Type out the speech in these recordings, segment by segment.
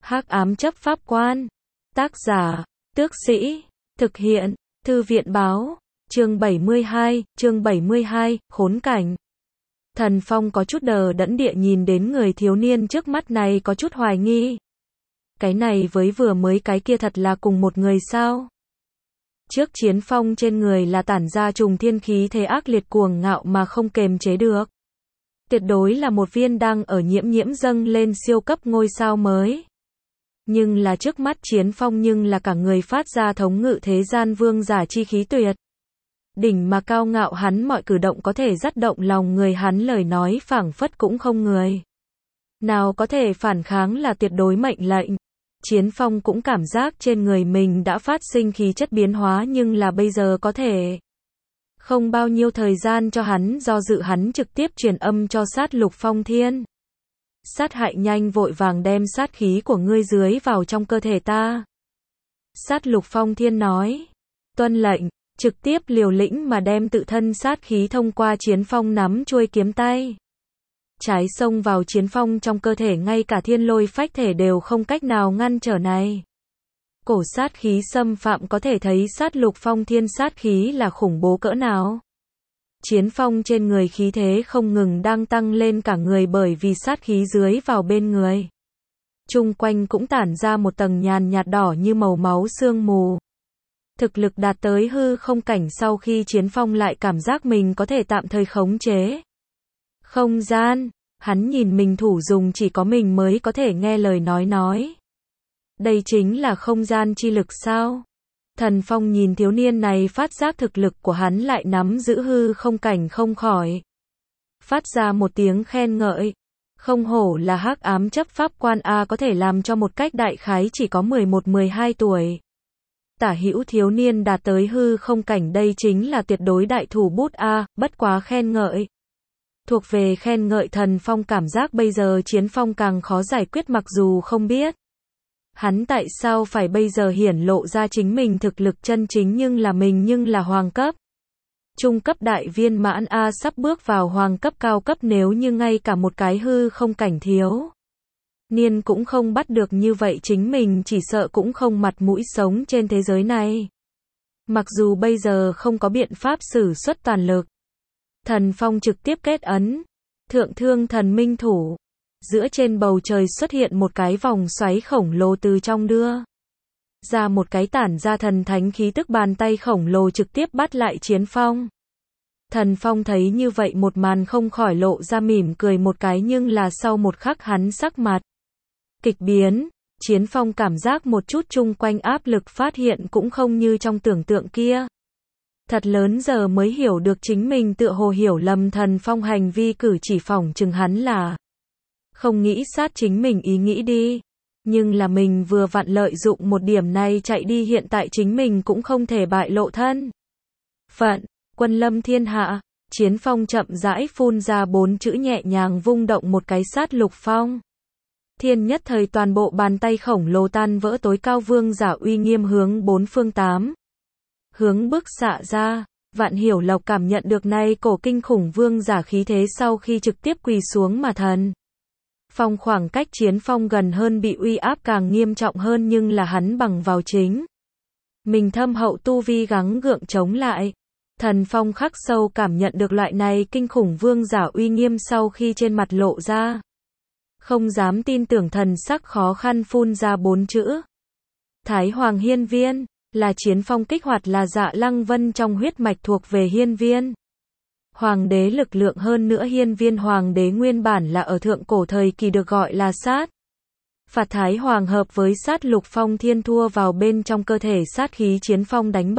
Hắc ám chấp pháp quan. Tác giả, Tước Sĩ. Thực hiện, Thư viện báo. Chương 72, khốn cảnh. Thần Phong có chút đờ đẫn địa nhìn đến người thiếu niên trước mắt này có chút hoài nghi. Cái này với vừa mới cái kia thật là cùng một người sao? Trước Chiến Phong trên người là tản ra trùng thiên khí thế ác liệt cuồng ngạo mà không kềm chế được. Tuyệt đối là một viên đang ở nhiễm dâng lên siêu cấp ngôi sao mới. Nhưng là trước mắt Chiến Phong nhưng là cả người phát ra thống ngự thế gian vương giả chi khí tuyệt. Đỉnh mà cao ngạo hắn mọi cử động có thể dắt động lòng người hắn lời nói phảng phất cũng không người nào có thể phản kháng là tuyệt đối mệnh lệnh. Chiến Phong cũng cảm giác trên người mình đã phát sinh khí chất biến hóa nhưng là bây giờ có thể không bao nhiêu thời gian cho hắn do dự hắn trực tiếp truyền âm cho Sát Lục Phong Thiên. Sát hại nhanh vội vàng đem sát khí của ngươi dưới vào trong cơ thể ta. Sát Lục Phong Thiên nói. Tuân lệnh, trực tiếp liều lĩnh mà đem tự thân sát khí thông qua Chiến Phong nắm chuôi kiếm tay. Trái xông vào Chiến Phong trong cơ thể ngay cả thiên lôi phách thể đều không cách nào ngăn trở này. Cổ sát khí xâm phạm có thể thấy Sát Lục Phong Thiên sát khí là khủng bố cỡ nào. Chiến Phong trên người khí thế không ngừng đang tăng lên cả người bởi vì sát khí dưới vào bên người. Chung quanh cũng tản ra một tầng nhàn nhạt đỏ như màu máu sương mù. Thực lực đạt tới hư không cảnh sau khi Chiến Phong lại cảm giác mình có thể tạm thời khống chế không gian, hắn nhìn mình thủ dùng chỉ có mình mới có thể nghe lời nói. Đây chính là không gian chi lực sao? Thần Phong nhìn thiếu niên này phát giác thực lực của hắn lại nắm giữ hư không cảnh không khỏi phát ra một tiếng khen ngợi. Không hổ là hắc ám chấp pháp quan A, có thể làm cho một cách đại khái chỉ có 11-12 tuổi. Tả hữu thiếu niên đạt tới hư không cảnh, đây chính là tuyệt đối đại thủ bút A, bất quá khen ngợi. Thuộc về khen ngợi. Thần Phong cảm giác bây giờ Chiến Phong càng khó giải quyết mặc dù không biết hắn tại sao phải bây giờ hiển lộ ra chính mình thực lực chân chính nhưng là hoàng cấp. Trung cấp đại viên mãn A, sắp bước vào hoàng cấp cao cấp, nếu như ngay cả một cái hư không cảnh thiếu niên cũng không bắt được như vậy chính mình chỉ sợ cũng không mặt mũi sống trên thế giới này. Mặc dù bây giờ không có biện pháp sử xuất toàn lực, Thần Phong trực tiếp kết ấn Thượng Thương Thần Minh Thủ. Giữa trên bầu trời xuất hiện một cái vòng xoáy khổng lồ, từ trong đưa ra một cái tản ra thần thánh khí tức bàn tay khổng lồ trực tiếp bắt lại Chiến Phong. Thần Phong thấy như vậy một màn không khỏi lộ ra mỉm cười một cái, nhưng là sau một khắc hắn sắc mặt kịch biến. Chiến Phong cảm giác một chút chung quanh áp lực phát hiện cũng không như trong tưởng tượng kia. Thật lớn giờ mới hiểu được chính mình tựa hồ hiểu lầm Thần Phong hành vi cử chỉ, phỏng chừng hắn là không nghĩ sát chính mình ý nghĩ đi. Nhưng là mình vừa vặn lợi dụng một điểm này chạy đi, hiện tại chính mình cũng không thể bại lộ thân phận. Quân lâm thiên hạ. Chiến Phong chậm rãi phun ra 4 chữ, nhẹ nhàng vung động một cái Sát Lục Phong Thiên, nhất thời toàn bộ bàn tay khổng lồ tan vỡ, tối cao vương giả uy nghiêm hướng 4 phương 8 hướng bức xạ ra. Vạn Hiểu Lộc cảm nhận được nay cổ kinh khủng vương giả khí thế sau khi trực tiếp quỳ xuống mà thần Phong khoảng cách Chiến Phong gần hơn, bị uy áp càng nghiêm trọng hơn, nhưng là hắn bằng vào chính mình thâm hậu tu vi gắng gượng chống lại. Thần Phong khắc sâu cảm nhận được loại này kinh khủng vương giả uy nghiêm sau khi trên mặt lộ ra không dám tin tưởng thần sắc, khó khăn phun ra 4 chữ Thái Hoàng Hiên Viên. Là Chiến Phong kích hoạt là Dạ Lăng Vân trong huyết mạch thuộc về Hiên Viên Hoàng đế lực lượng, hơn nữa Hiên Viên Hoàng đế nguyên bản là ở thượng cổ thời kỳ được gọi là sát phạt Thái Hoàng, hợp với Sát Lục Phong Thiên thua vào bên trong cơ thể sát khí Chiến Phong đánh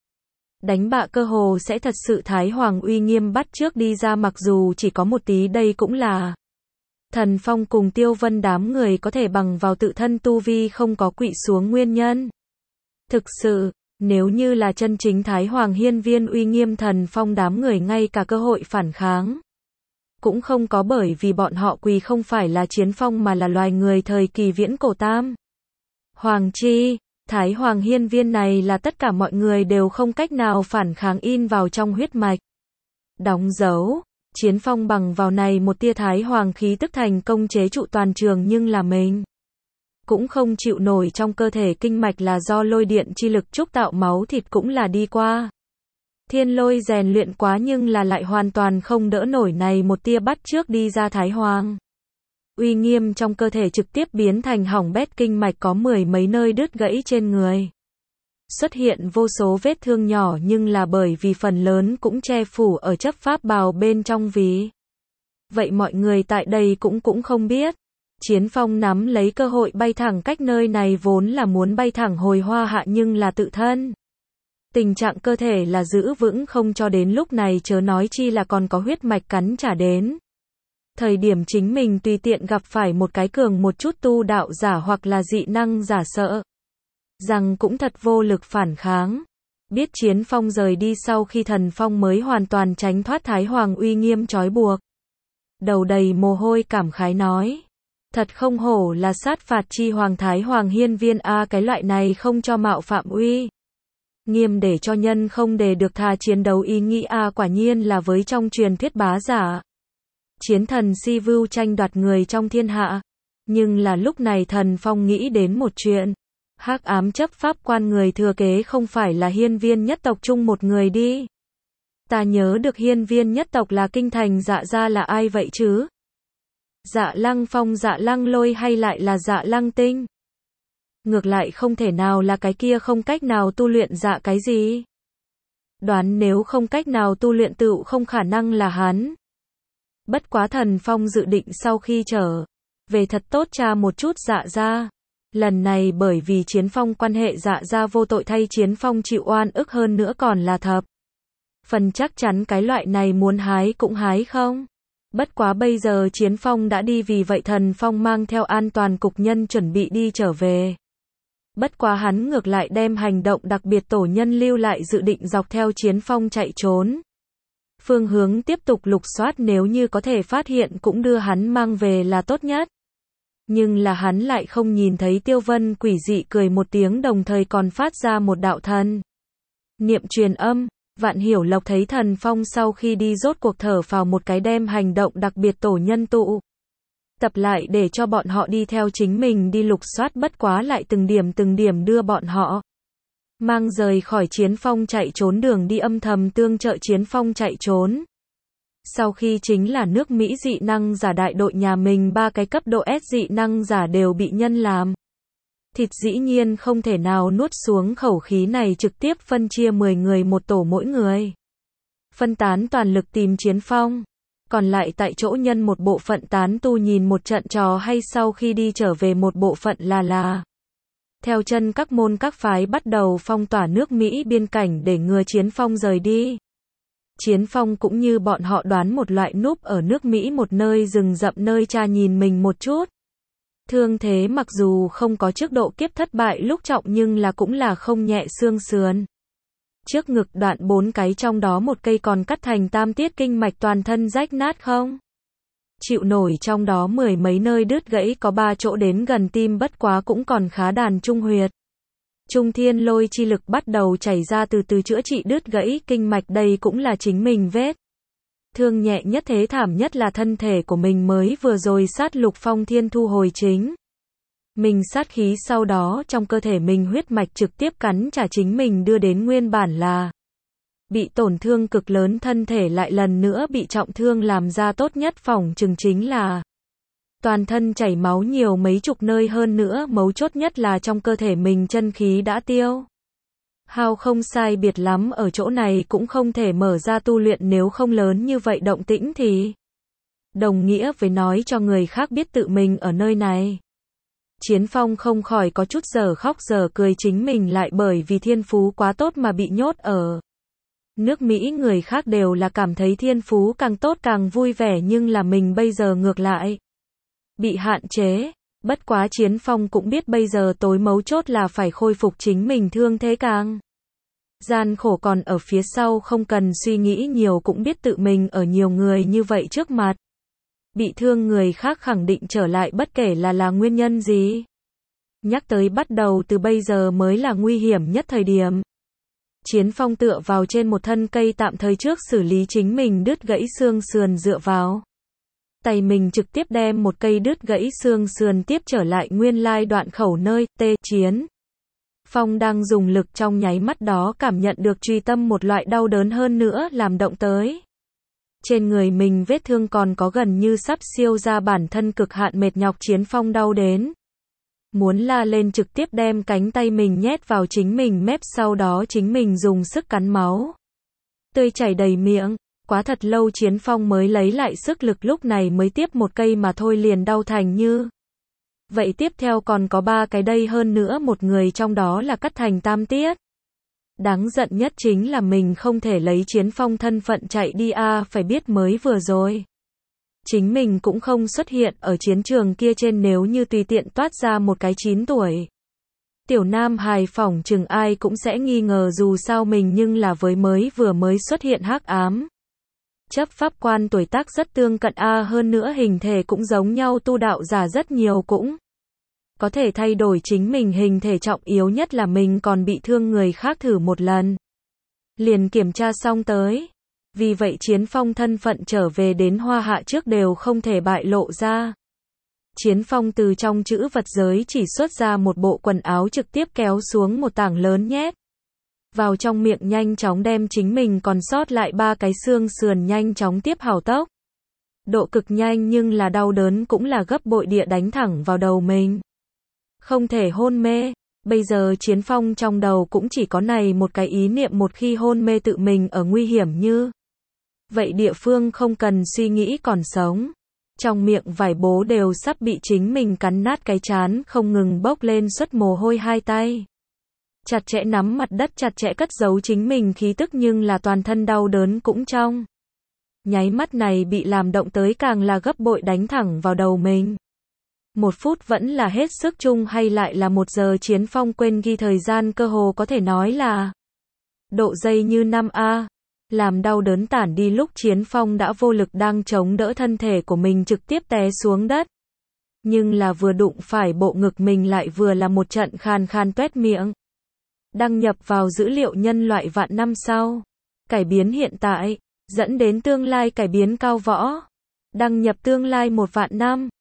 bạ cơ hồ sẽ thật sự Thái Hoàng uy nghiêm bắt trước đi ra, mặc dù chỉ có một tí. Đây cũng là Thần Phong cùng Tiêu Vân đám người có thể bằng vào tự thân tu vi không có quỵ xuống nguyên nhân. Thực sự, nếu như là chân chính Thái Hoàng Hiên Viên uy nghiêm, Thần Phong đám người ngay cả cơ hội phản kháng cũng không có, bởi vì bọn họ quỳ không phải là Chiến Phong mà là loài người thời kỳ viễn cổ tam Hoàng chi. Thái Hoàng Hiên Viên này là tất cả mọi người đều không cách nào phản kháng, in vào trong huyết mạch. Đóng dấu. Chiến Phong bằng vào này một tia Thái Hoàng khí tức thành công chế trụ toàn trường, nhưng là mình cũng không chịu nổi trong cơ thể kinh mạch là do lôi điện chi lực trúc tạo máu thịt cũng là đi qua. Thiên lôi rèn luyện quá nhưng là lại hoàn toàn không đỡ nổi này một tia bắt trước đi ra Thái Hoàng. Uy nghiêm trong cơ thể trực tiếp biến thành hỏng bét, kinh mạch có mười mấy nơi đứt gãy trên người. Xuất hiện vô số vết thương nhỏ nhưng là bởi vì phần lớn cũng che phủ ở chấp pháp bào bên trong vì. Vậy mọi người tại đây cũng không biết. Chiến Phong nắm lấy cơ hội bay thẳng cách nơi này vốn là muốn bay thẳng hồi Hoa Hạ nhưng là tự thân. Tình trạng cơ thể là giữ vững không cho đến lúc này chớ nói chi là còn có huyết mạch cắn trả đến. Thời điểm chính mình tùy tiện gặp phải một cái cường một chút tu đạo giả hoặc là dị năng giả sợ rằng cũng thật vô lực phản kháng. Biết Chiến Phong rời đi sau khi Thần Phong mới hoàn toàn tránh thoát Thái Hoàng uy nghiêm trói buộc. Đầu đầy mồ hôi cảm khái nói. Thật không hổ là sát phạt chi hoàng Thái Hoàng hiên viên a, cái loại này không cho mạo phạm uy nghiêm để cho nhân không để được thà chiến đấu ý nghĩ a, quả nhiên là với trong truyền thuyết bá giả. Chiến thần si vưu tranh đoạt người trong thiên hạ. Nhưng là lúc này Thần Phong nghĩ đến một chuyện. Hắc ám chấp pháp quan người thừa kế không phải là hiên viên nhất tộc chung một người đi. Ta nhớ được hiên viên nhất tộc là kinh thành Dạ gia là ai vậy chứ? Dạ Lăng Phong, Dạ Lăng Lôi hay lại là Dạ Lăng Tinh? Ngược lại không thể nào là cái kia không cách nào tu luyện dạ cái gì? Đoán nếu không cách nào tu luyện tựu không khả năng là hắn. Bất quá Thần Phong dự định sau khi trở về thật tốt tra một chút Dạ gia. Lần này bởi vì Chiến Phong quan hệ Dạ gia vô tội thay Chiến Phong chịu oan ức hơn nữa còn là thập phần chắc chắn cái loại này muốn hái cũng hái không. Bất quá bây giờ Chiến Phong đã đi vì vậy Thần Phong mang theo an toàn cục nhân chuẩn bị đi trở về. Bất quá hắn ngược lại đem hành động đặc biệt tổ nhân lưu lại dự định dọc theo Chiến Phong chạy trốn. Phương hướng tiếp tục lục soát nếu như có thể phát hiện cũng đưa hắn mang về là tốt nhất. Nhưng là hắn lại không nhìn thấy Tiêu Vân quỷ dị cười một tiếng đồng thời còn phát ra một đạo thần niệm truyền âm. Vạn Hiểu Lộc thấy Thần Phong sau khi đi rốt cuộc thở phào một cái đem hành động đặc biệt tổ nhân tụ tập lại để cho bọn họ đi theo chính mình đi lục soát bất quá lại từng điểm đưa bọn họ mang rời khỏi Chiến Phong chạy trốn đường đi âm thầm tương trợ Chiến Phong chạy trốn. Sau khi chính là nước Mỹ dị năng giả đại đội nhà mình 3 cái cấp độ S dị năng giả đều bị nhân làm thịt dĩ nhiên không thể nào nuốt xuống khẩu khí này trực tiếp phân chia 10 người một tổ mỗi người. Phân tán toàn lực tìm Chiến Phong. Còn lại tại chỗ nhân một bộ phận tán tu nhìn một trận trò hay sau khi đi trở về một bộ phận là theo chân các môn các phái bắt đầu phong tỏa nước Mỹ biên cảnh để ngừa Chiến Phong rời đi. Chiến Phong cũng như bọn họ đoán một loại núp ở nước Mỹ một nơi rừng rậm nơi cha nhìn mình một chút. Thương thế mặc dù không có trước độ kiếp thất bại lúc trọng nhưng là cũng là không nhẹ xương sườn. Trước ngực đoạn 4 cái trong đó một cây còn cắt thành tam tiết kinh mạch toàn thân rách nát không chịu nổi trong đó mười mấy nơi đứt gãy có 3 chỗ đến gần tim bất quá cũng còn khá đàn trung huyệt. Trung thiên lôi chi lực bắt đầu chảy ra từ từ chữa trị đứt gãy kinh mạch đây cũng là chính mình vết. Thương nhẹ nhất thế thảm nhất là thân thể của mình mới vừa rồi sát lục phong thiên thu hồi chính. Mình sát khí sau đó trong cơ thể mình huyết mạch trực tiếp cắn trả chính mình đưa đến nguyên bản là bị tổn thương cực lớn thân thể lại lần nữa bị trọng thương làm ra tốt nhất phỏng chừng chính là toàn thân chảy máu nhiều mấy chục nơi hơn nữa mấu chốt nhất là trong cơ thể mình chân khí đã tiêu. Hao không sai biệt lắm ở chỗ này cũng không thể mở ra tu luyện nếu không lớn như vậy động tĩnh thì đồng nghĩa với nói cho người khác biết tự mình ở nơi này. Chiến Phong không khỏi có chút giờ khóc giờ cười chính mình lại bởi vì thiên phú quá tốt mà bị nhốt ở nước Mỹ người khác đều là cảm thấy thiên phú càng tốt càng vui vẻ nhưng là mình bây giờ ngược lại bị hạn chế. Bất quá Chiến Phong cũng biết bây giờ tối mấu chốt là phải khôi phục chính mình thương thế càng gian khổ còn ở phía sau không cần suy nghĩ nhiều cũng biết tự mình ở nhiều người như vậy trước mặt. Bị thương người khác khẳng định trở lại bất kể là nguyên nhân gì. Nhắc tới bắt đầu từ bây giờ mới là nguy hiểm nhất thời điểm. Chiến Phong tựa vào trên một thân cây tạm thời trước xử lý chính mình đứt gãy xương sườn dựa vào Tay mình trực tiếp đem một cây đứt gãy xương sườn tiếp trở lại nguyên lai đoạn khẩu nơi Chiến Phong đang dùng lực trong nháy mắt đó cảm nhận được truy tâm một loại đau đớn hơn nữa làm động tới. Trên người mình vết thương còn có gần như sắp siêu ra bản thân cực hạn mệt nhọc Chiến Phong đau đến. Muốn la lên trực tiếp đem cánh tay mình nhét vào chính mình mép sau đó chính mình dùng sức cắn máu. Tươi chảy đầy miệng, quá thật lâu Chiến Phong mới lấy lại sức lực lúc này mới tiếp một cây mà thôi liền đau thành như. Vậy tiếp theo còn có 3 cái đây hơn nữa một người trong đó là cắt thành 8 tiết. Đáng giận nhất chính là mình không thể lấy Chiến Phong thân phận chạy đi phải biết mới vừa rồi. Chính mình cũng không xuất hiện ở chiến trường kia trên nếu như tùy tiện toát ra một cái 9 tuổi. Tiểu Nam hài phỏng chừng ai cũng sẽ nghi ngờ dù sao mình nhưng là với vừa mới xuất hiện hắc ám. Chấp pháp quan tuổi tác rất tương cận hơn nữa hình thể cũng giống nhau tu đạo giả rất nhiều cũng có thể thay đổi chính mình hình thể trọng yếu nhất là mình còn bị thương người khác thử một lần. Liền kiểm tra xong tới. Vì vậy Chiến Phong thân phận trở về đến Hoa Hạ trước đều không thể bại lộ ra. Chiến Phong từ trong trữ vật giới chỉ xuất ra một bộ quần áo trực tiếp kéo xuống một tảng lớn nhét. Vào trong miệng nhanh chóng đem chính mình còn sót lại 3 cái xương sườn nhanh chóng tiếp hảo tốc. Độ cực nhanh nhưng là đau đớn cũng là gấp bội địa đánh thẳng vào đầu mình. Không thể hôn mê. Bây giờ Chiến Phong trong đầu cũng chỉ có này một cái ý niệm một khi hôn mê tự mình ở nguy hiểm như. Vậy địa phương không cần suy nghĩ còn sống. Trong miệng vải bố đều sắp bị chính mình cắn nát cái trán không ngừng bốc lên xuất mồ hôi hai tay. Chặt chẽ nắm mặt đất chặt chẽ cất giấu chính mình khí tức nhưng là toàn thân đau đớn cũng trong. Nháy mắt này bị làm động tới càng là gấp bội đánh thẳng vào đầu mình. 1 phút vẫn là hết sức chung hay lại là 1 giờ Chiến Phong quên ghi thời gian cơ hồ có thể nói là độ giây như 5 làm đau đớn tản đi lúc Chiến Phong đã vô lực đang chống đỡ thân thể của mình trực tiếp té xuống đất. Nhưng là vừa đụng phải bộ ngực mình lại vừa là một trận khan khan toét miệng. Đăng nhập vào dữ liệu nhân loại vạn năm sau. Cải biến hiện tại, dẫn đến tương lai cải biến cao võ. Đăng nhập tương lai 1 vạn năm.